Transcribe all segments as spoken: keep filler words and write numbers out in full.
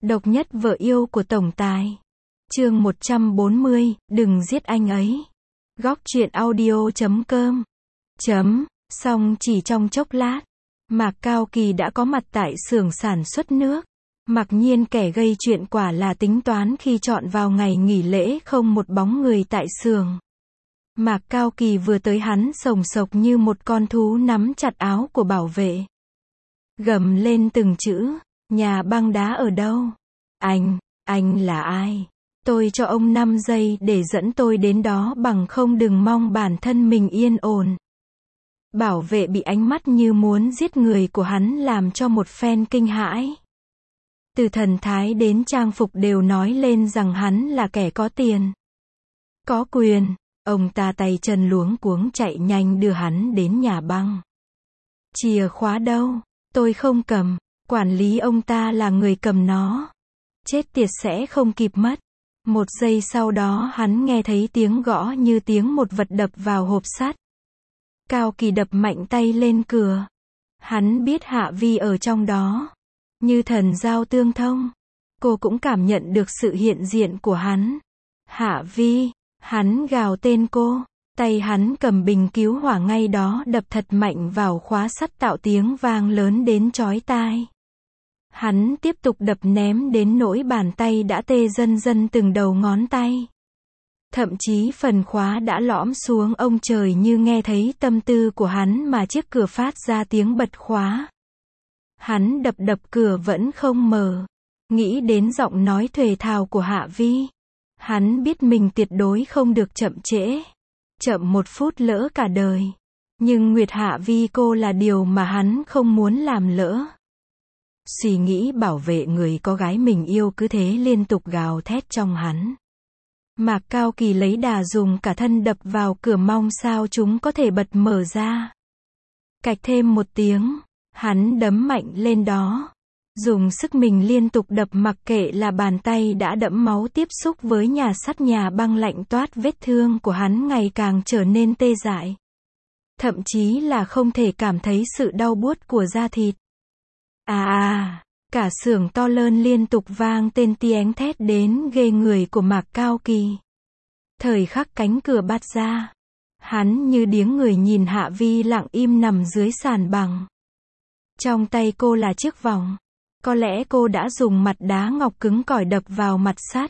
Độc nhất vợ yêu của tổng tài. Chương một trăm bốn mươi, đừng giết anh ấy. Góc truyện audio chấm com. Chấm, xong chỉ trong chốc lát, Mạc Cao Kỳ đã có mặt tại xưởng sản xuất nước. Mặc nhiên kẻ gây chuyện quả là tính toán khi chọn vào ngày nghỉ lễ không một bóng người tại xưởng. Mạc Cao Kỳ vừa tới hắn sồng sộc như một con thú nắm chặt áo của bảo vệ. Gầm lên từng chữ, nhà băng đá ở đâu? Anh, anh là ai? Tôi cho ông năm giây để dẫn tôi đến đó, bằng không đừng mong bản thân mình yên ổn. Bảo vệ bị ánh mắt như muốn giết người của hắn làm cho một phen kinh hãi. Từ thần thái đến trang phục đều nói lên rằng hắn là kẻ có tiền, có quyền. Ông ta tay chân luống cuống chạy nhanh đưa hắn đến nhà băng. Chìa khóa đâu? Tôi không cầm. Quản lý ông ta là người cầm nó. Chết tiệt, sẽ không kịp mất. Một giây sau đó hắn nghe thấy tiếng gõ như tiếng một vật đập vào hộp sắt. Cao Kỳ đập mạnh tay lên cửa. Hắn biết Hạ Vi ở trong đó. Như thần giao tương thông. Cô cũng cảm nhận được sự hiện diện của hắn. Hạ Vi. Hắn gào tên cô. Tay hắn cầm bình cứu hỏa ngay đó đập thật mạnh vào khóa sắt tạo tiếng vang lớn đến chói tai. Hắn tiếp tục đập ném đến nỗi bàn tay đã tê dần dần từng đầu ngón tay. Thậm chí phần khóa đã lõm xuống ông trời như nghe thấy tâm tư của hắn mà chiếc cửa phát ra tiếng bật khóa. Hắn đập đập cửa vẫn không mở. Nghĩ đến giọng nói thều thào của Hạ Vi. Hắn biết mình tuyệt đối không được chậm trễ. Chậm một phút lỡ cả đời. Nhưng Nguyệt Hạ Vi cô là điều mà hắn không muốn làm lỡ. Suy nghĩ bảo vệ người có gái mình yêu cứ thế liên tục gào thét trong hắn. Mạc Cao Kỳ lấy đà dùng cả thân đập vào cửa mong sao chúng có thể bật mở ra. Cạch thêm một tiếng, hắn đấm mạnh lên đó. Dùng sức mình liên tục đập mặc kệ là bàn tay đã đẫm máu tiếp xúc với nhà sắt nhà băng lạnh toát, vết thương của hắn ngày càng trở nên tê dại. Thậm chí là không thể cảm thấy sự đau buốt của da thịt. À à, cả xưởng to lớn liên tục vang tên tiếng thét đến ghê người của Mạc Cao Kỳ. Thời khắc cánh cửa bật ra, hắn như điếng người nhìn Hạ Vi lặng im nằm dưới sàn bằng. Trong tay cô là chiếc vòng. Có lẽ cô đã dùng mặt đá ngọc cứng cỏi đập vào mặt sắt.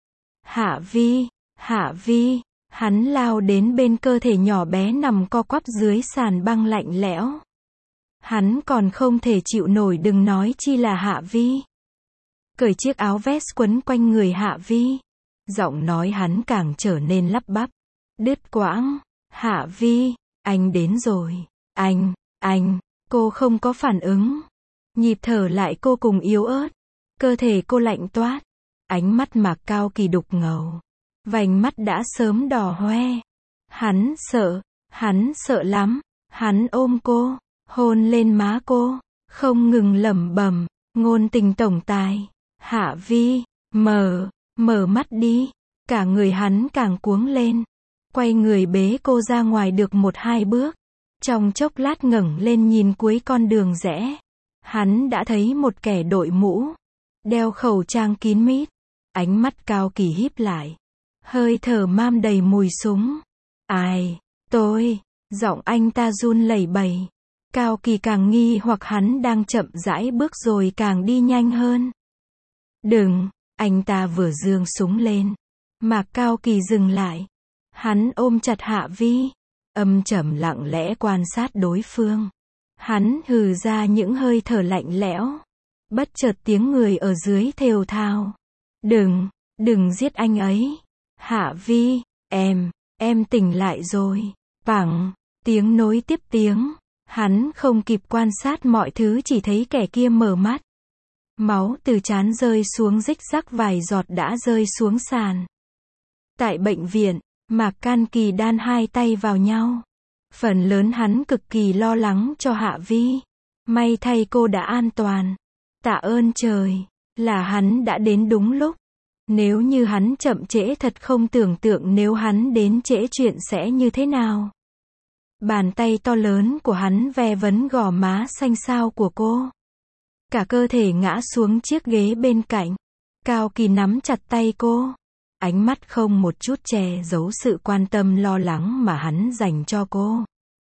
Hạ Vi, Hạ Vi, hắn lao đến bên cơ thể nhỏ bé nằm co quắp dưới sàn băng lạnh lẽo. Hắn còn không thể chịu nổi, đừng nói chi là Hạ Vi. Cởi chiếc áo vest quấn quanh người Hạ Vi. Giọng nói hắn càng trở nên lắp bắp, đứt quãng. Hạ Vi, anh đến rồi. Anh, anh, cô không có phản ứng. Nhịp thở lại cô cùng yếu ớt. Cơ thể cô lạnh toát. Ánh mắt Mạc Cao Kỳ đục ngầu. Vành mắt đã sớm đỏ hoe. Hắn sợ, hắn sợ lắm. Hắn ôm cô, hôn lên má cô, không ngừng lẩm bẩm, ngôn tình tổng tài. Hạ Vi, mở, mở mắt đi. Cả người hắn càng cuống lên. Quay người bế cô ra ngoài được một hai bước. Trong chốc lát ngẩng lên nhìn cuối con đường rẽ. Hắn đã thấy một kẻ đội mũ, đeo khẩu trang kín mít. Ánh mắt Cao Kỳ híp lại. Hơi thở mam đầy mùi súng. Ai? Tôi. Giọng anh ta run lẩy bẩy. Cao Kỳ càng nghi hoặc hắn đang chậm rãi bước rồi càng đi nhanh hơn. Đừng. Anh ta vừa giương súng lên. Mạc Cao Kỳ dừng lại. Hắn ôm chặt Hạ Vi. Âm trầm lặng lẽ quan sát đối phương. Hắn hừ ra những hơi thở lạnh lẽo. Bất chợt tiếng người ở dưới thều thào. Đừng, đừng giết anh ấy. Hạ Vi, em, em tỉnh lại rồi. Phẳng, tiếng nối tiếp tiếng. Hắn không kịp quan sát mọi thứ, chỉ thấy kẻ kia mở mắt. Máu từ trán rơi xuống rích rắc, vài giọt đã rơi xuống sàn. Tại bệnh viện, Mạc Can Kỳ đan hai tay vào nhau. Phần lớn hắn cực kỳ lo lắng cho Hạ Vi. May thay cô đã an toàn. Tạ ơn trời, là hắn đã đến đúng lúc. Nếu như hắn chậm trễ thật không tưởng tượng nếu hắn đến trễ chuyện sẽ như thế nào. Bàn tay to lớn của hắn ve vấn gò má xanh xao của cô. cả cơ thể ngã xuống chiếc ghế bên cạnh. Cao Kỳ nắm chặt tay cô. Ánh mắt không một chút che giấu sự quan tâm lo lắng mà hắn dành cho cô.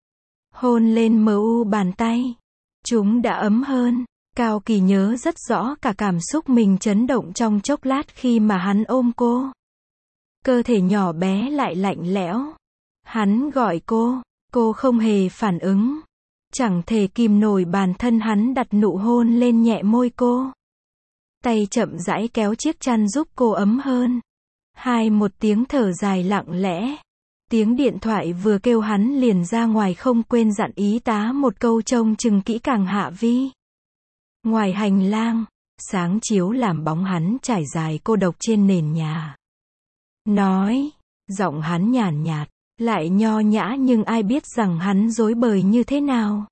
Hôn lên mờ u bàn tay. Chúng đã ấm hơn. Cao Kỳ nhớ rất rõ cả cảm xúc mình chấn động trong chốc lát khi mà hắn ôm cô. Cơ thể nhỏ bé lại lạnh lẽo. Hắn gọi cô, cô không hề phản ứng. Chẳng thể kìm nổi bản thân hắn đặt nụ hôn lên nhẹ môi cô. Tay chậm rãi kéo chiếc chăn giúp cô ấm hơn. Hai một tiếng thở dài lặng lẽ. Tiếng điện thoại vừa kêu hắn liền ra ngoài không quên dặn y tá một câu trông chừng kỹ càng Hạ Vi. Ngoài hành lang, sáng chiếu làm bóng hắn trải dài cô độc trên nền nhà. Nói, giọng hắn nhàn nhạt, lại nho nhã nhưng ai biết rằng hắn dối bời như thế nào.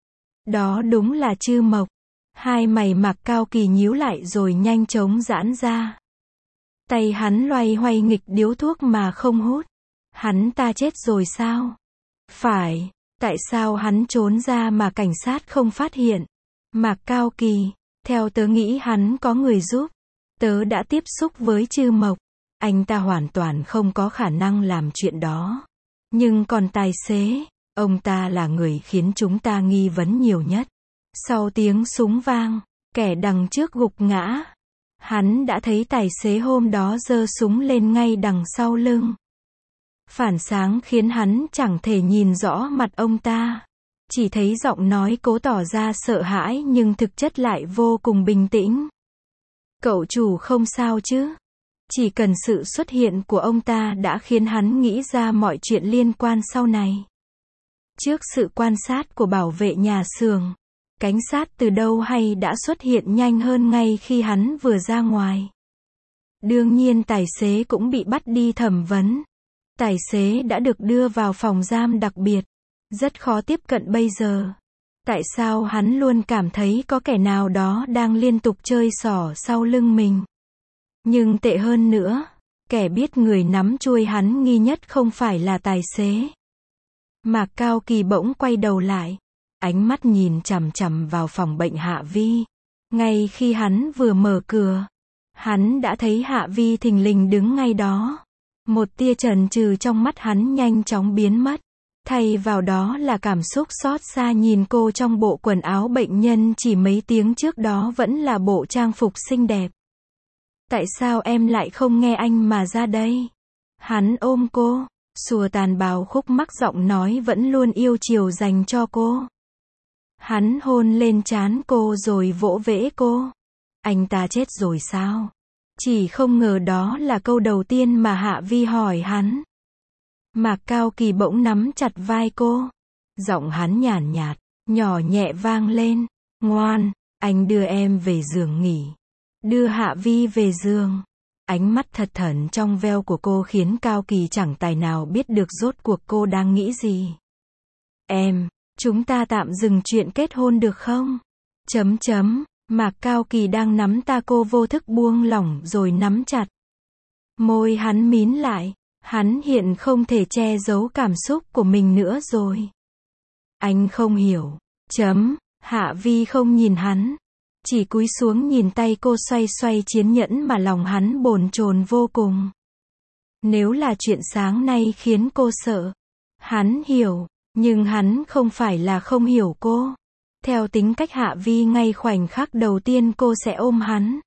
Đó đúng là Trư Mộc. Hai mày mặc Cao Kỳ nhíu lại rồi nhanh chóng giãn ra. Tay hắn loay hoay nghịch điếu thuốc mà không hút. Hắn ta chết rồi sao? Phải, tại sao hắn trốn ra mà cảnh sát không phát hiện? Mạc Cao Kỳ, theo tớ nghĩ hắn có người giúp. Tớ đã tiếp xúc với Trư Mộc. Anh ta hoàn toàn không có khả năng làm chuyện đó. Nhưng còn tài xế, ông ta là người khiến chúng ta nghi vấn nhiều nhất. Sau tiếng súng vang, kẻ đằng trước gục ngã. Hắn đã thấy tài xế hôm đó giơ súng lên ngay đằng sau lưng. Phản sáng khiến hắn chẳng thể nhìn rõ mặt ông ta. Chỉ thấy giọng nói cố tỏ ra sợ hãi nhưng thực chất lại vô cùng bình tĩnh. Cậu chủ không sao chứ? Chỉ cần sự xuất hiện của ông ta đã khiến hắn nghĩ ra mọi chuyện liên quan sau này. Trước sự quan sát của bảo vệ nhà xưởng, cảnh sát từ đâu hay đã xuất hiện nhanh hơn ngay khi hắn vừa ra ngoài. Đương nhiên tài xế cũng bị bắt đi thẩm vấn. Tài xế đã được đưa vào phòng giam đặc biệt. Rất khó tiếp cận bây giờ. Tại sao hắn luôn cảm thấy có kẻ nào đó đang liên tục chơi xỏ sau lưng mình? Nhưng tệ hơn nữa, kẻ biết người nắm chuôi hắn nghi nhất không phải là tài xế. Mạc Cao Kỳ bỗng quay đầu lại. Ánh mắt nhìn chằm chằm vào phòng bệnh Hạ Vi. Ngay khi hắn vừa mở cửa, hắn đã thấy Hạ Vi thình lình đứng ngay đó. Một tia chần chừ trong mắt hắn nhanh chóng biến mất. Thay vào đó là cảm xúc xót xa nhìn cô trong bộ quần áo bệnh nhân chỉ mấy tiếng trước đó vẫn là bộ trang phục xinh đẹp. Tại sao em lại không nghe anh mà ra đây? Hắn ôm cô, xùa tàn bào khúc mắc giọng nói vẫn luôn yêu chiều dành cho cô. Hắn hôn lên trán cô rồi vỗ vẽ cô. Anh ta chết rồi sao? Chỉ không ngờ đó là câu đầu tiên mà Hạ Vi hỏi hắn. Mạc Cao Kỳ bỗng nắm chặt vai cô. Giọng hắn nhàn nhạt, nhỏ nhẹ vang lên. Ngoan, anh đưa em về giường nghỉ. Đưa Hạ Vi về giường. Ánh mắt thật thẫn trong veo của cô khiến Cao Kỳ chẳng tài nào biết được rốt cuộc cô đang nghĩ gì. Em, chúng ta tạm dừng chuyện kết hôn được không? Chấm chấm, Mạc Cao Kỳ đang nắm ta cô vô thức buông lỏng rồi nắm chặt. Môi hắn mím lại. Hắn hiện không thể che giấu cảm xúc của mình nữa rồi. Anh không hiểu. Chấm, Hạ Vi không nhìn hắn. Chỉ cúi xuống nhìn tay cô xoay xoay chiến nhẫn mà lòng hắn bồn chồn vô cùng. Nếu là chuyện sáng nay khiến cô sợ. Hắn hiểu, nhưng hắn không phải là không hiểu cô. Theo tính cách Hạ Vi ngay khoảnh khắc đầu tiên cô sẽ ôm hắn.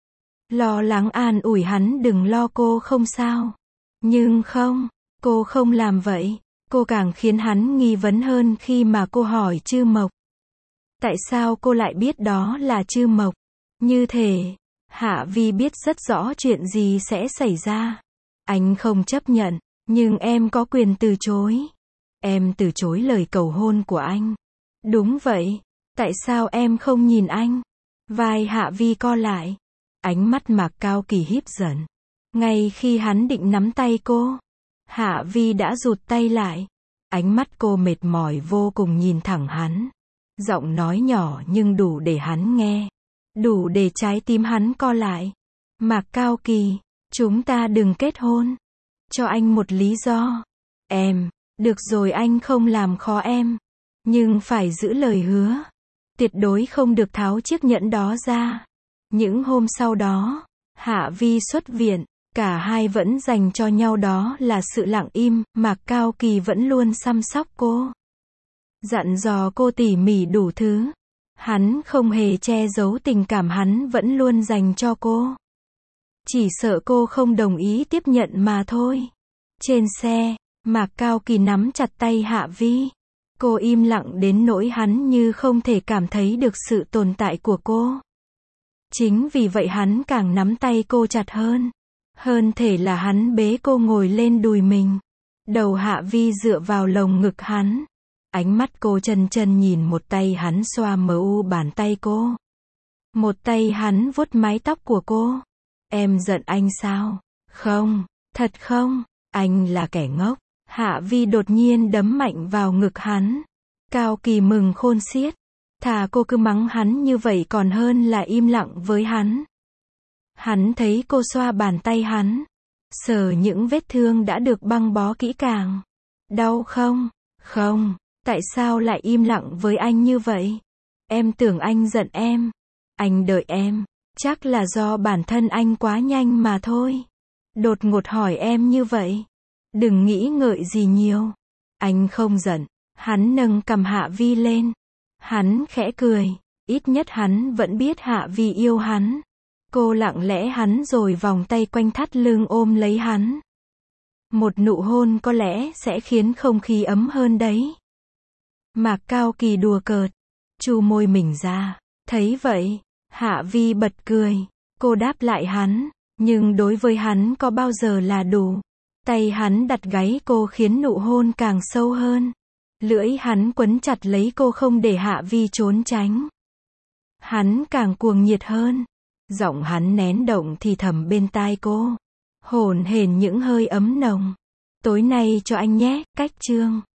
Lo lắng an ủi hắn đừng lo cô không sao. Nhưng không, cô không làm vậy. Cô càng khiến hắn nghi vấn hơn khi mà cô hỏi Trư Mộc. Tại sao cô lại biết đó là Trư Mộc? Như thể, Hạ Vi biết rất rõ chuyện gì sẽ xảy ra. Anh không chấp nhận, nhưng em có quyền từ chối. Em từ chối lời cầu hôn của anh. Đúng vậy, tại sao em không nhìn anh? Vai Hạ Vi co lại. Ánh mắt Mạc Cao Kỳ híp dần. Ngay khi hắn định nắm tay cô, Hạ Vi đã rụt tay lại. Ánh mắt cô mệt mỏi vô cùng nhìn thẳng hắn. Giọng nói nhỏ nhưng đủ để hắn nghe. Đủ để trái tim hắn co lại. Mạc Cao Kỳ, chúng ta đừng kết hôn. Cho anh một lý do. Em, được rồi anh không làm khó em. Nhưng phải giữ lời hứa. tuyệt đối không được tháo chiếc nhẫn đó ra. Những hôm sau đó, Hạ Vi xuất viện, cả hai vẫn dành cho nhau đó là sự lặng im, Mạc Cao Kỳ vẫn luôn chăm sóc cô. Dặn dò cô tỉ mỉ đủ thứ. Hắn không hề che giấu tình cảm hắn vẫn luôn dành cho cô. Chỉ sợ cô không đồng ý tiếp nhận mà thôi. Trên xe, Mạc Cao Kỳ nắm chặt tay Hạ Vi. Cô im lặng đến nỗi hắn như không thể cảm thấy được sự tồn tại của cô. Chính vì vậy hắn càng nắm tay cô chặt hơn. Hơn thể là hắn bế cô ngồi lên đùi mình. Đầu Hạ Vi dựa vào lồng ngực hắn. Ánh mắt cô chân chân nhìn một tay hắn xoa mờ u bàn tay cô. Một tay hắn vuốt mái tóc của cô. Em giận anh sao? Không, thật không, anh là kẻ ngốc. Hạ Vi đột nhiên đấm mạnh vào ngực hắn. Cao Kỳ mừng khôn xiết. Thà cô cứ mắng hắn như vậy còn hơn là im lặng với hắn. Hắn thấy cô xoa bàn tay hắn. Sờ những vết thương đã được băng bó kỹ càng. Đau không? Không. Tại sao lại im lặng với anh như vậy? Em tưởng anh giận em. Anh đợi em. Chắc là do bản thân anh quá nhanh mà thôi. Đột ngột hỏi em như vậy. Đừng nghĩ ngợi gì nhiều. Anh không giận. Hắn nâng cằm Hạ Vi lên. Hắn khẽ cười. Ít nhất hắn vẫn biết Hạ Vi yêu hắn. Cô lặng lẽ hắn rồi vòng tay quanh thắt lưng ôm lấy hắn. Một nụ hôn có lẽ sẽ khiến không khí ấm hơn đấy. Mạc Cao Kỳ đùa cợt. Chu môi mình ra. Thấy vậy, Hạ Vi bật cười. Cô đáp lại hắn. Nhưng đối với hắn có bao giờ là đủ. Tay hắn đặt gáy cô khiến nụ hôn càng sâu hơn. Lưỡi hắn quấn chặt lấy cô không để Hạ Vi trốn tránh. Hắn càng cuồng nhiệt hơn. Giọng hắn nén động thì thầm bên tai cô. Hổn hển những hơi ấm nồng. Tối nay cho anh nhé, cách chương.